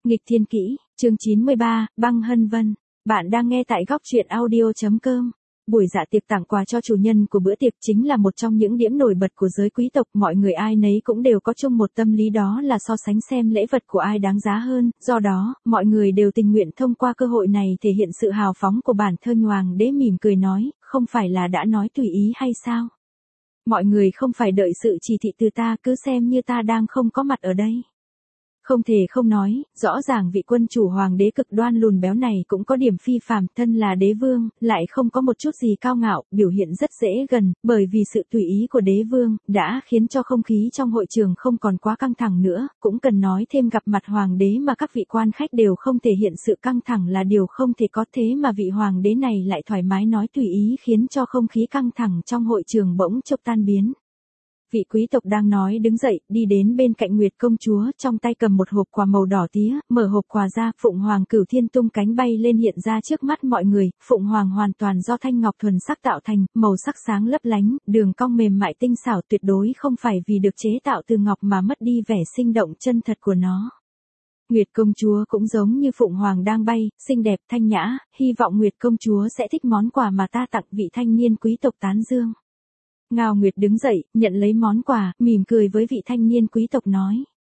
Nghịch thiên kỹ, chương 93, băng hân vân. Bạn đang nghe tại góc truyện audio.com. Buổi dạ tiệc tặng quà cho chủ nhân của bữa tiệc chính là một trong những điểm nổi bật của giới quý tộc. Mọi người ai nấy cũng đều có chung một tâm lý, đó là so sánh xem lễ vật của ai đáng giá hơn. Do đó, mọi người đều tình nguyện thông qua cơ hội này thể hiện sự hào phóng của bản thân. Hoàng đế mỉm cười nói, không phải là đã nói tùy ý hay sao? Mọi người không phải đợi sự chỉ thị từ ta, cứ xem như ta đang không có mặt ở đây. Không thể không nói, rõ ràng vị quân chủ hoàng đế cực đoan lùn béo này cũng có điểm phi phàm, thân là đế vương, lại không có một chút gì cao ngạo, biểu hiện rất dễ gần, bởi vì sự tùy ý của đế vương, đã khiến cho không khí trong hội trường không còn quá căng thẳng nữa. Cũng cần nói thêm, gặp mặt hoàng đế mà các vị quan khách đều không thể hiện sự căng thẳng là điều không thể có, thế mà vị hoàng đế này lại thoải mái nói tùy ý, khiến cho không khí căng thẳng trong hội trường bỗng chốc tan biến. Vị quý tộc đang nói đứng dậy, đi đến bên cạnh Nguyệt công chúa, trong tay cầm một hộp quà màu đỏ tía, mở hộp quà ra, Phụng Hoàng Cửu Thiên tung cánh bay lên hiện ra trước mắt mọi người. Phụng Hoàng hoàn toàn do thanh ngọc thuần sắc tạo thành, màu sắc sáng lấp lánh, đường cong mềm mại tinh xảo, tuyệt đối không phải vì được chế tạo từ ngọc mà mất đi vẻ sinh động chân thật của nó. Nguyệt công chúa cũng giống như Phụng Hoàng đang bay, xinh đẹp thanh nhã, hy vọng Nguyệt công chúa sẽ thích món quà mà ta tặng, vị thanh niên quý tộc tán dương. Ngao Nguyệt đứng dậy, nhận lấy món quà, mỉm cười với vị thanh niên quý tộc nói.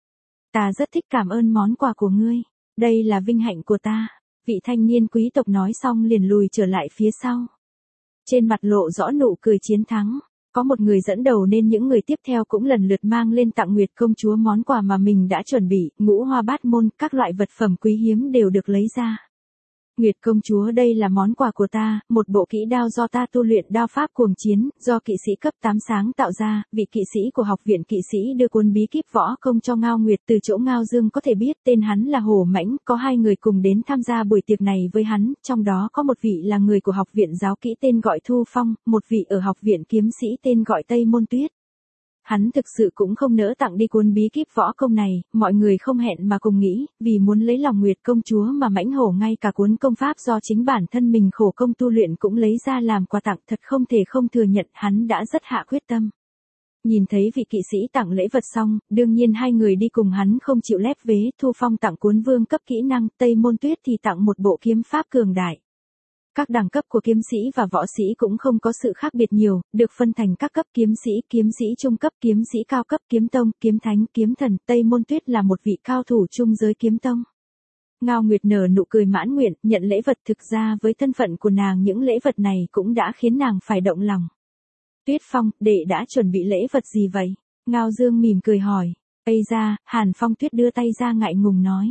Ta rất thích, cảm ơn món quà của ngươi. Đây là vinh hạnh của ta. Vị thanh niên quý tộc nói xong liền lùi trở lại phía sau. Trên mặt lộ rõ nụ cười chiến thắng. Có một người dẫn đầu nên những người tiếp theo cũng lần lượt mang lên tặng Nguyệt công chúa món quà mà mình đã chuẩn bị, ngũ hoa bát môn, các loại vật phẩm quý hiếm đều được lấy ra. Nguyệt công chúa, đây là món quà của ta, một bộ kỹ đao do ta tu luyện đao pháp cuồng chiến, do kỵ sĩ cấp 8 sáng tạo ra, vị kỵ sĩ của học viện kỵ sĩ đưa cuốn bí kíp võ công cho Ngao Nguyệt, từ chỗ Ngao Dương có thể biết tên hắn là Hổ Mãnh, có 2 người cùng đến tham gia buổi tiệc này với hắn, trong đó có một vị là người của học viện giáo kỹ tên gọi Thu Phong, một vị ở học viện kiếm sĩ tên gọi Tây Môn Tuyết. Hắn thực sự cũng không nỡ tặng đi cuốn bí kíp võ công này, mọi người không hẹn mà cùng nghĩ, vì muốn lấy lòng Nguyệt công chúa mà Mãnh Hổ ngay cả cuốn công pháp do chính bản thân mình khổ công tu luyện cũng lấy ra làm quà tặng, thật không thể không thừa nhận hắn đã rất hạ quyết tâm. Nhìn thấy vị kỵ sĩ tặng lễ vật xong, đương nhiên 2 người đi cùng hắn không chịu lép vế, Thu Phong tặng cuốn vương cấp kỹ năng, Tây Môn Tuyết thì tặng một bộ kiếm pháp cường đại. Các đẳng cấp của kiếm sĩ và võ sĩ cũng không có sự khác biệt nhiều, được phân thành các cấp: kiếm sĩ trung cấp, kiếm sĩ cao cấp, kiếm tông, kiếm thánh, kiếm thần. Tây Môn Tuyết là một vị cao thủ trung giới kiếm tông. Ngao Nguyệt nở nụ cười mãn nguyện, nhận lễ vật, thực ra với thân phận của nàng những lễ vật này cũng đã khiến nàng phải động lòng. Tuyết Phong, đệ đã chuẩn bị lễ vật gì vậy? Ngao Dương mỉm cười hỏi. Ây ra, Hàn Phong Tuyết đưa tay ra ngại ngùng nói.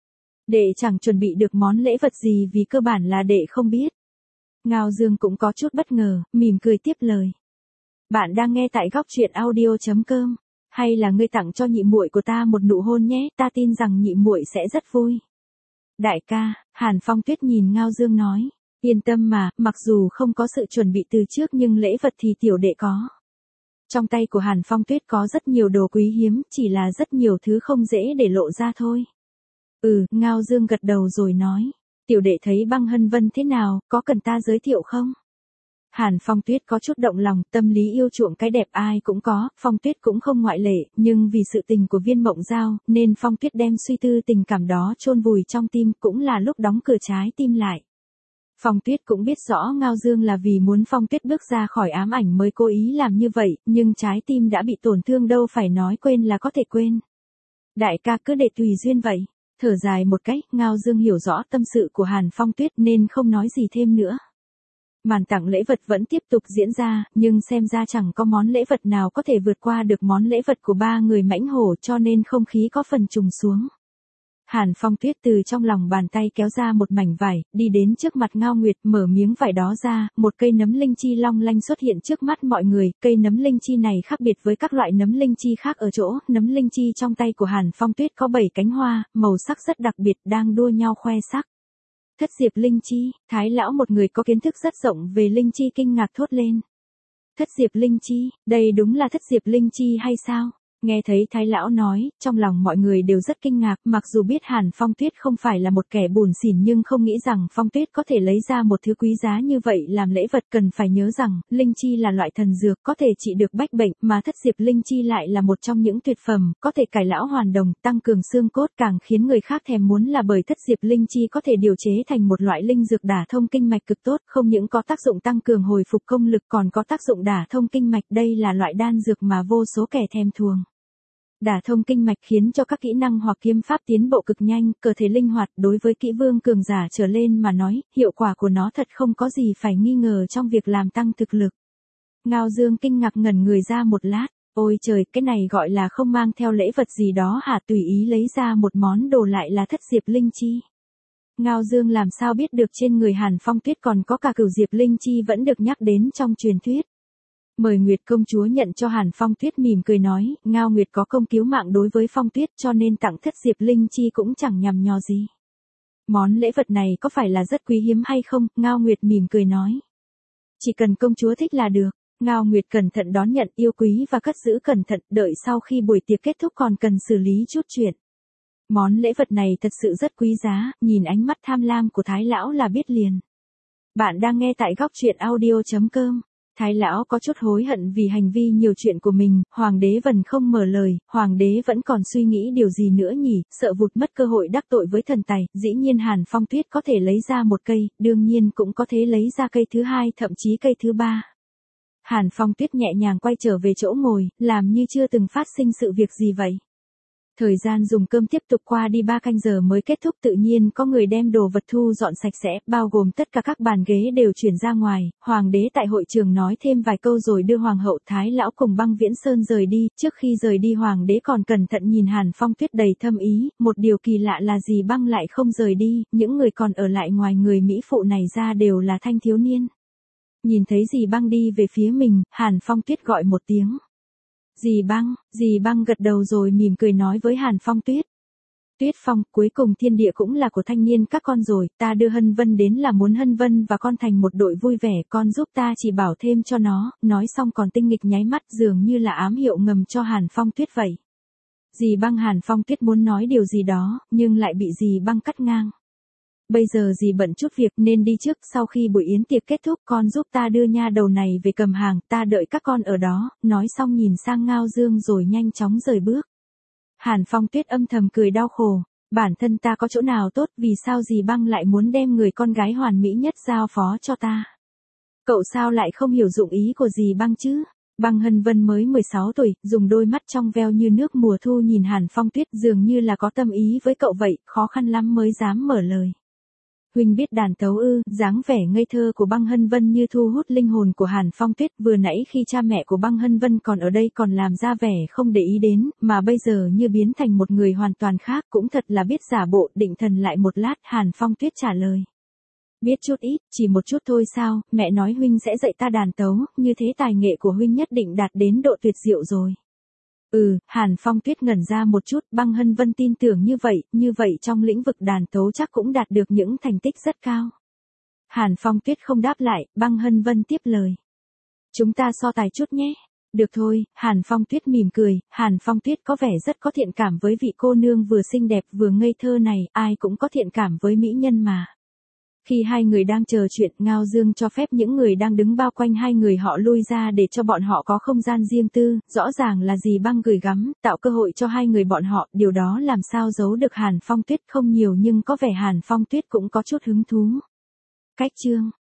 Đệ chẳng chuẩn bị được món lễ vật gì vì cơ bản là đệ không biết. Ngao Dương cũng có chút bất ngờ, mỉm cười tiếp lời. Bạn đang nghe tại góc truyện audio.com. Hay là ngươi tặng cho nhị muội của ta một nụ hôn nhé, ta tin rằng nhị muội sẽ rất vui. Đại ca, Hàn Phong Tuyết nhìn Ngao Dương nói. Yên tâm mà, mặc dù không có sự chuẩn bị từ trước nhưng lễ vật thì tiểu đệ có. Trong tay của Hàn Phong Tuyết có rất nhiều đồ quý hiếm, chỉ là rất nhiều thứ không dễ để lộ ra thôi. Ngao Dương gật đầu rồi nói. Tiểu đệ thấy băng hân vân thế nào, có cần ta giới thiệu không? Hàn Phong Tuyết có chút động lòng, tâm lý yêu chuộng cái đẹp ai cũng có, Phong Tuyết cũng không ngoại lệ, nhưng vì sự tình của Viên Mộng Giao, nên Phong Tuyết đem suy tư tình cảm đó chôn vùi trong tim, cũng là lúc đóng cửa trái tim lại. Phong Tuyết cũng biết rõ Ngao Dương là vì muốn Phong Tuyết bước ra khỏi ám ảnh mới cố ý làm như vậy, nhưng trái tim đã bị tổn thương đâu phải nói quên là có thể quên. Đại ca cứ để tùy duyên vậy. Thở dài một cách, Ngao Dương hiểu rõ tâm sự của Hàn Phong Tuyết nên không nói gì thêm nữa. Màn tặng lễ vật vẫn tiếp tục diễn ra, nhưng xem ra chẳng có món lễ vật nào có thể vượt qua được món lễ vật của 3 người Mãnh Hổ, cho nên không khí có phần trùng xuống. Hàn Phong Tuyết từ trong lòng bàn tay kéo ra một mảnh vải, đi đến trước mặt Ngao Nguyệt, mở miếng vải đó ra, một cây nấm linh chi long lanh xuất hiện trước mắt mọi người. Cây nấm linh chi này khác biệt với các loại nấm linh chi khác ở chỗ, nấm linh chi trong tay của Hàn Phong Tuyết có 7 cánh hoa, màu sắc rất đặc biệt, đang đua nhau khoe sắc. Thất diệp linh chi, Thái lão, một người có kiến thức rất rộng về linh chi, kinh ngạc thốt lên. Thất diệp linh chi, đây đúng là thất diệp linh chi hay sao? Nghe thấy Thái lão nói, trong lòng mọi người đều rất kinh ngạc, mặc dù biết Hàn Phong Tuyết không phải là một kẻ bủn xỉn nhưng không nghĩ rằng Phong Tuyết có thể lấy ra một thứ quý giá như vậy làm lễ vật. Cần phải nhớ rằng, linh chi là loại thần dược có thể trị được bách bệnh, mà thất diệp linh chi lại là một trong những tuyệt phẩm, có thể cải lão hoàn đồng, tăng cường xương cốt, càng khiến người khác thèm muốn là bởi thất diệp linh chi có thể điều chế thành một loại linh dược đả thông kinh mạch cực tốt, không những có tác dụng tăng cường hồi phục công lực còn có tác dụng đả thông kinh mạch. Đây là loại đan dược mà vô số kẻ thèm thuồng. Đả thông kinh mạch khiến cho các kỹ năng hoặc kiếm pháp tiến bộ cực nhanh, cơ thể linh hoạt. Đối với kỹ vương cường giả trở lên mà nói, hiệu quả của nó thật không có gì phải nghi ngờ trong việc làm tăng thực lực. Ngao Dương kinh ngạc ngẩn người ra một lát, ôi trời, cái này gọi là không mang theo lễ vật gì đó hả? Tùy ý lấy ra một món đồ lại là thất diệp linh chi. Ngao Dương làm sao biết được trên người Hàn Phong Tuyết còn có cả cửu diệp linh chi vẫn được nhắc đến trong truyền thuyết. Mời Nguyệt công chúa nhận cho Hàn Phong Tuyết mỉm cười nói, Ngao Nguyệt có công cứu mạng đối với Phong Tuyết cho nên tặng thất diệp linh chi cũng chẳng nhằm nhò gì. Món lễ vật này có phải là rất quý hiếm hay không? Ngao Nguyệt mỉm cười nói. Chỉ cần công chúa thích là được. Ngao Nguyệt cẩn thận đón nhận, yêu quý và cất giữ cẩn thận, đợi sau khi buổi tiệc kết thúc còn cần xử lý chút chuyện. Món lễ vật này thật sự rất quý giá, nhìn ánh mắt tham lam của Thái lão là biết liền. Bạn đang nghe tại góc truyện audio.com. Thái lão có chút hối hận vì hành vi nhiều chuyện của mình, hoàng đế vẫn không mở lời, hoàng đế vẫn còn suy nghĩ điều gì nữa nhỉ, sợ vụt mất cơ hội đắc tội với thần tài. Dĩ nhiên Hàn Phong Tuyết có thể lấy ra một cây, đương nhiên cũng có thể lấy ra cây thứ hai, thậm chí cây thứ ba. Hàn Phong Tuyết nhẹ nhàng quay trở về chỗ ngồi, làm như chưa từng phát sinh sự việc gì vậy. Thời gian dùng cơm tiếp tục qua đi 3 canh giờ mới kết thúc, tự nhiên có người đem đồ vật thu dọn sạch sẽ, bao gồm tất cả các bàn ghế đều chuyển ra ngoài. Hoàng đế tại hội trường nói thêm vài câu rồi đưa hoàng hậu Thái lão cùng Băng Viễn Sơn rời đi. Trước khi rời đi hoàng đế còn cẩn thận nhìn Hàn Phong Tuyết đầy thâm ý, một điều kỳ lạ là Dì Băng lại không rời đi, những người còn ở lại ngoài người mỹ phụ này ra đều là thanh thiếu niên. Nhìn thấy Dì Băng đi về phía mình, Hàn Phong Tuyết gọi một tiếng. Dì Băng gật đầu rồi mỉm cười nói với Hàn Phong Tuyết. Tuyết Phong, cuối cùng thiên địa cũng là của thanh niên các con rồi, ta đưa Hân Vân đến là muốn Hân Vân và con thành một đội vui vẻ, con giúp ta chỉ bảo thêm cho nó. Nói xong còn tinh nghịch nháy mắt, dường như là ám hiệu ngầm cho Hàn Phong Tuyết vậy. Dì Băng, Hàn Phong Tuyết muốn nói điều gì đó, nhưng lại bị Dì Băng cắt ngang. Bây giờ dì bận chút việc nên đi trước, sau khi buổi yến tiệc kết thúc con giúp ta đưa nha đầu này về cầm hàng, ta đợi các con ở đó. Nói xong nhìn sang Ngao Dương rồi nhanh chóng rời bước. Hàn Phong Tuyết âm thầm cười đau khổ, bản thân ta có chỗ nào tốt, vì sao Dì Băng lại muốn đem người con gái hoàn mỹ nhất giao phó cho ta? Cậu sao lại không hiểu dụng ý của Dì Băng chứ? Băng Hân Vân mới 16 tuổi, dùng đôi mắt trong veo như nước mùa thu nhìn Hàn Phong Tuyết, dường như là có tâm ý với cậu vậy, khó khăn lắm mới dám mở lời. Huynh biết đàn tấu ư? Dáng vẻ ngây thơ của Băng Hân Vân như thu hút linh hồn của Hàn Phong Tuyết. Vừa nãy khi cha mẹ của Băng Hân Vân còn ở đây còn làm ra vẻ không để ý đến, mà bây giờ như biến thành một người hoàn toàn khác, cũng thật là biết giả bộ. Định thần lại một lát, Hàn Phong Tuyết trả lời. Biết chút ít, chỉ một chút thôi sao? Mẹ nói huynh sẽ dạy ta đàn tấu, như thế tài nghệ của huynh nhất định đạt đến độ tuyệt diệu rồi. Hàn Phong Tuyết ngẩn ra một chút, Băng Hân Vân tin tưởng như vậy trong lĩnh vực đàn tấu chắc cũng đạt được những thành tích rất cao. Hàn Phong Tuyết không đáp lại, Băng Hân Vân tiếp lời. Chúng ta so tài chút nhé. Được thôi, Hàn Phong Tuyết mỉm cười, Hàn Phong Tuyết có vẻ rất có thiện cảm với vị cô nương vừa xinh đẹp vừa ngây thơ này, ai cũng có thiện cảm với mỹ nhân mà. Khi hai người đang trò chuyện, Ngao Dương cho phép những người đang đứng bao quanh hai người họ lui ra để cho bọn họ có không gian riêng tư, rõ ràng là Dì Băng gửi gắm, tạo cơ hội cho hai người bọn họ, điều đó làm sao giấu được. Hàn Phong Tuyết không nhiều nhưng có vẻ Hàn Phong Tuyết cũng có chút hứng thú. Cách chương